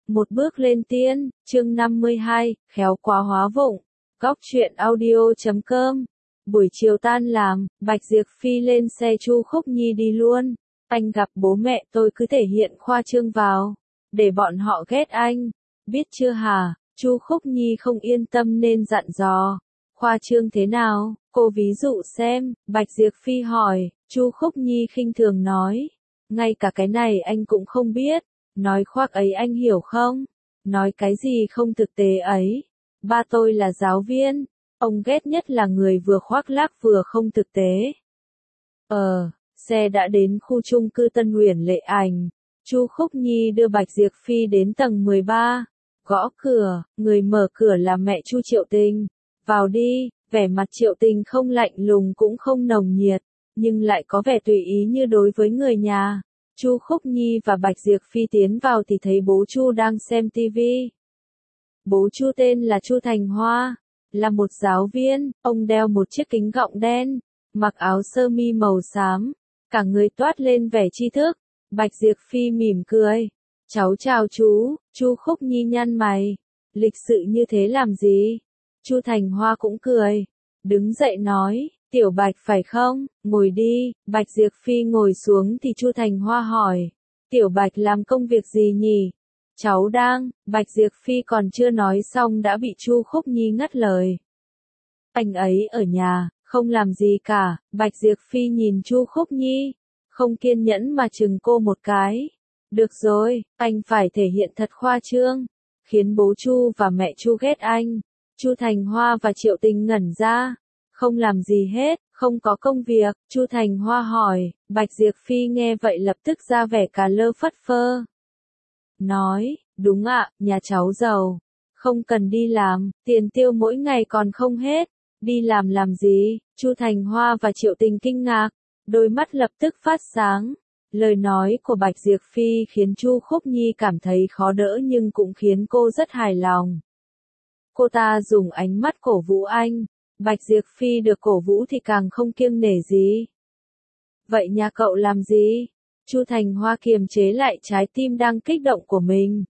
Một bước lên tiên, chương 52, khéo quá hóa vụng. Góc truyện audio.com. Buổi chiều tan làm, Bạch Diệp Phi lên xe Chu Khúc Nhi đi luôn. Anh gặp bố mẹ tôi cứ thể hiện khoa trương vào, để bọn họ ghét anh. Biết chưa hả? Chu Khúc Nhi không yên tâm nên dặn dò. Khoa trương thế nào? Cô ví dụ xem, Bạch Diệp Phi hỏi. Chu Khúc Nhi khinh thường nói. Ngay cả cái này anh cũng không biết. Nói khoác ấy anh hiểu không? Nói cái gì không thực tế ấy? Ba tôi là giáo viên, ông ghét nhất là người vừa khoác lác vừa không thực tế. Xe đã đến khu chung cư Tân Uyển Lệ Ảnh. Chu Khúc Nhi đưa Bạch Diệp Phi đến tầng 13. Gõ cửa, người mở cửa là mẹ Chu Triệu Tình. Vào đi, vẻ mặt Triệu Tình không lạnh lùng cũng không nồng nhiệt, nhưng lại có vẻ tùy ý như đối với người nhà. Chu Khúc Nhi và Bạch Diệp Phi tiến vào thì thấy bố Chu đang xem tivi. Bố Chu tên là Chu Thành Hoa, là một giáo viên, ông đeo một chiếc kính gọng đen, mặc áo sơ mi màu xám, cả người toát lên vẻ tri thức. Bạch Diệp Phi mỉm cười. Cháu chào chú. Chu Khúc Nhi nhăn mày. Lịch sự như thế làm gì? Chu Thành Hoa cũng cười. Đứng dậy nói. Tiểu Bạch phải không? Ngồi đi. Bạch Diệp Phi ngồi xuống thì Chu Thành Hoa hỏi. Tiểu Bạch làm công việc gì nhỉ? Cháu đang. Bạch Diệp Phi còn chưa nói xong đã bị Chu Khúc Nhi ngắt lời. Anh ấy ở nhà, không làm gì cả. Bạch Diệp Phi nhìn Chu Khúc Nhi, không kiên nhẫn mà chừng cô một cái. Được rồi, anh phải thể hiện thật khoa trương, khiến bố Chu và mẹ Chu ghét anh. Chu Thành Hoa và Triệu Tình ngẩn ra. Không làm gì hết, không có công việc. Chu Thành Hoa hỏi. Bạch Diệp Phi nghe vậy lập tức ra vẻ cà lơ phất phơ. Nói, đúng ạ, nhà cháu giàu, không cần đi làm, tiền tiêu mỗi ngày còn không hết. Đi làm gì? Chu Thành Hoa và Triệu Tình kinh ngạc, đôi mắt lập tức phát sáng. Lời nói của Bạch Diệp Phi khiến Chu Khúc Nhi cảm thấy khó đỡ nhưng cũng khiến cô rất hài lòng. Cô ta dùng ánh mắt cổ vũ anh. Bạch Diệp Phi được cổ vũ thì càng không kiêng nể gì. Vậy nhà cậu làm gì? Chu Thành Hoa kiềm chế lại trái tim đang kích động của mình.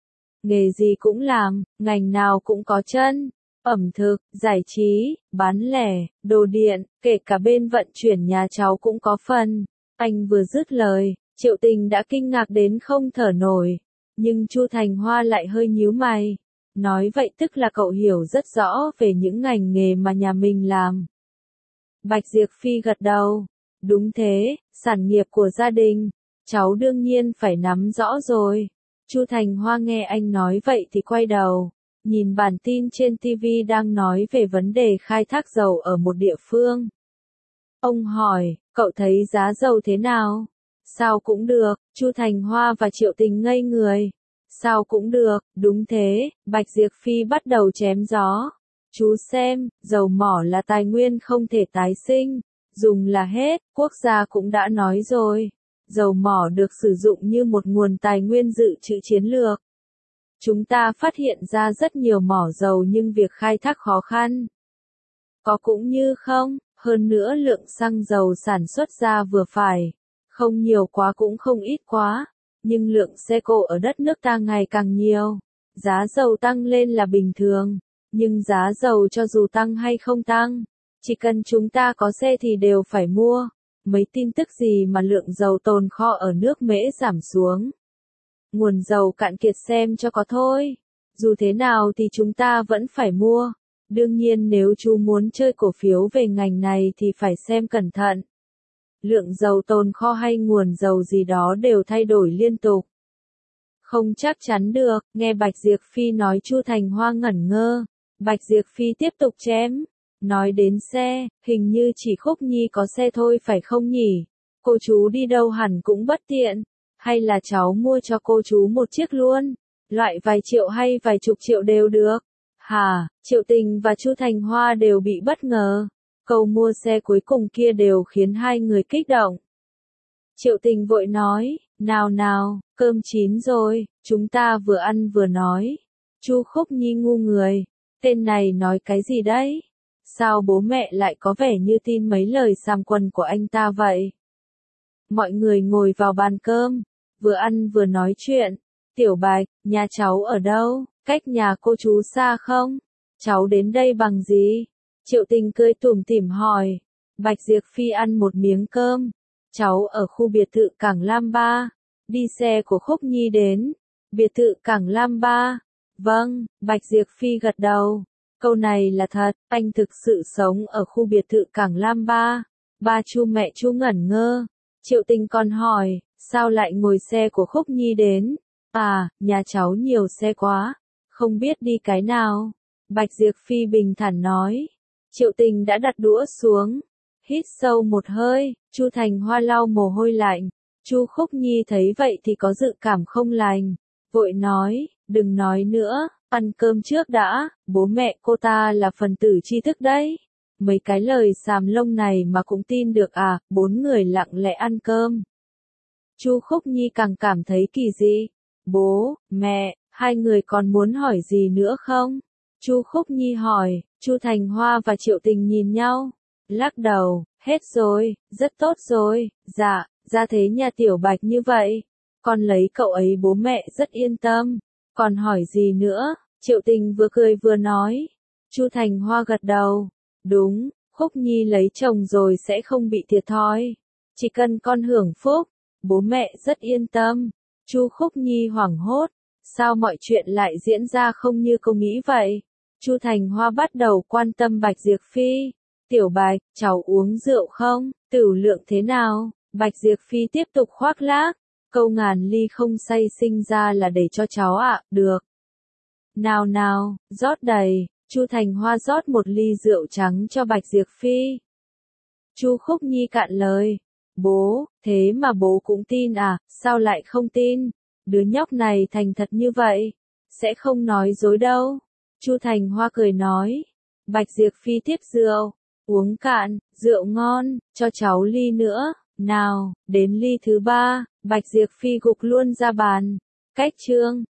Nghề gì cũng làm, ngành nào cũng có chân. Ẩm thực, giải trí, bán lẻ, đồ điện, kể cả bên vận chuyển nhà cháu cũng có phần. Anh vừa dứt lời, Triệu Tình đã kinh ngạc đến không thở nổi. Nhưng Chu Thành Hoa lại hơi nhíu mày. Nói vậy tức là cậu hiểu rất rõ về những ngành nghề mà nhà mình làm. Bạch Diệp Phi gật đầu. Đúng thế, sản nghiệp của gia đình, cháu đương nhiên phải nắm rõ rồi. Chu Thành Hoa nghe anh nói vậy thì quay đầu, nhìn bản tin trên TV đang nói về vấn đề khai thác dầu ở một địa phương. Ông hỏi, cậu thấy giá dầu thế nào? Sao cũng được. Chu Thành Hoa và Triệu Tình ngây người. Sao cũng được, đúng thế. Bạch Diệp Phi bắt đầu chém gió. Chú xem, dầu mỏ là tài nguyên không thể tái sinh, dùng là hết, quốc gia cũng đã nói rồi. Dầu mỏ được sử dụng như một nguồn tài nguyên dự trữ chiến lược. Chúng ta phát hiện ra rất nhiều mỏ dầu nhưng việc khai thác khó khăn. Có cũng như không, hơn nữa lượng xăng dầu sản xuất ra vừa phải. Không nhiều quá cũng không ít quá, nhưng lượng xe cộ ở đất nước ta ngày càng nhiều. Giá dầu tăng lên là bình thường, nhưng giá dầu cho dù tăng hay không tăng, chỉ cần chúng ta có xe thì đều phải mua. Mấy tin tức gì mà lượng dầu tồn kho ở nước Mễ giảm xuống. Nguồn dầu cạn kiệt xem cho có thôi. Dù thế nào thì chúng ta vẫn phải mua. Đương nhiên nếu chú muốn chơi cổ phiếu về ngành này thì phải xem cẩn thận. Lượng dầu tồn kho hay nguồn dầu gì đó đều thay đổi liên tục. Không chắc chắn được. Nghe Bạch Diệp Phi nói Chu Thành Hoa ngẩn ngơ. Bạch Diệp Phi tiếp tục chém. Nói đến xe, hình như chỉ Khúc Nhi có xe thôi phải không nhỉ? Cô chú đi đâu hẳn cũng bất tiện. Hay là cháu mua cho cô chú một chiếc luôn? Loại vài triệu hay vài chục triệu đều được. Hả? Triệu Tình và Chu Thành Hoa đều bị bất ngờ. Câu mua xe cuối cùng kia đều khiến hai người kích động. Triệu Tình vội nói, nào, cơm chín rồi, chúng ta vừa ăn vừa nói. Chu Khúc Nhi ngu người, tên này nói cái gì đấy? Sao bố mẹ lại có vẻ như tin mấy lời xàm quần của anh ta vậy? Mọi người ngồi vào bàn cơm, vừa ăn vừa nói chuyện. Tiểu Bạch, nhà cháu ở đâu? Cách nhà cô chú xa không? Cháu đến đây bằng gì? Triệu Tình cười tủm tỉm hỏi. Bạch Diệp Phi ăn một miếng cơm. Cháu ở khu biệt thự Cảng Lam Ba. Đi xe của Khúc Nhi đến. Biệt thự Cảng Lam Ba. Vâng, Bạch Diệp Phi gật đầu. Câu này là thật, anh thực sự sống ở khu biệt thự Cảng Lam Ba. Ba Chu mẹ Chu ngẩn ngơ. Triệu Tình còn hỏi, sao lại ngồi xe của Khúc Nhi đến? À, nhà cháu nhiều xe quá. Không biết đi cái nào. Bạch Diệp Phi bình thản nói. Triệu Tình đã đặt đũa xuống. Hít sâu một hơi, Chu Thành Hoa lau mồ hôi lạnh. Chu Khúc Nhi thấy vậy thì có dự cảm không lành. Vội nói, đừng nói nữa, ăn cơm trước đã, bố mẹ cô ta là phần tử tri thức đấy. Mấy cái lời xàm lông này mà cũng tin được à? Bốn người lặng lẽ ăn cơm. Chu Khúc Nhi càng cảm thấy kỳ dị. Bố, mẹ, hai người còn muốn hỏi gì nữa không? Chu Khúc Nhi hỏi. Chu Thành Hoa và Triệu Tình nhìn nhau, lắc đầu, hết rồi, rất tốt rồi, dạ, ra thế nhà Tiểu Bạch như vậy, con lấy cậu ấy bố mẹ rất yên tâm, còn hỏi gì nữa? Triệu Tình vừa cười vừa nói. Chu Thành Hoa gật đầu, đúng, Khúc Nhi lấy chồng rồi sẽ không bị thiệt thòi, chỉ cần con hưởng phúc, bố mẹ rất yên tâm. Chu Khúc Nhi hoảng hốt, sao mọi chuyện lại diễn ra không như cô nghĩ vậy? Chu Thành Hoa bắt đầu quan tâm Bạch Diệp Phi. Tiểu Bạch, cháu uống rượu không? Tửu lượng thế nào? Bạch Diệp Phi tiếp tục khoác lác. Câu ngàn ly không say sinh ra là để cho cháu ạ, được. Nào nào, rót đầy. Chu Thành Hoa rót một ly rượu trắng cho Bạch Diệp Phi. Chu Khúc Nhi cạn lời. Bố, thế mà bố cũng tin à? Sao lại không tin? Đứa nhóc này thành thật như vậy, sẽ không nói dối đâu. Chu Thành Hoa cười nói. Bạch Diệp Phi tiếp rượu, uống cạn, rượu ngon, cho cháu ly nữa, nào, đến ly thứ ba, Bạch Diệp Phi gục luôn ra bàn. Cách chương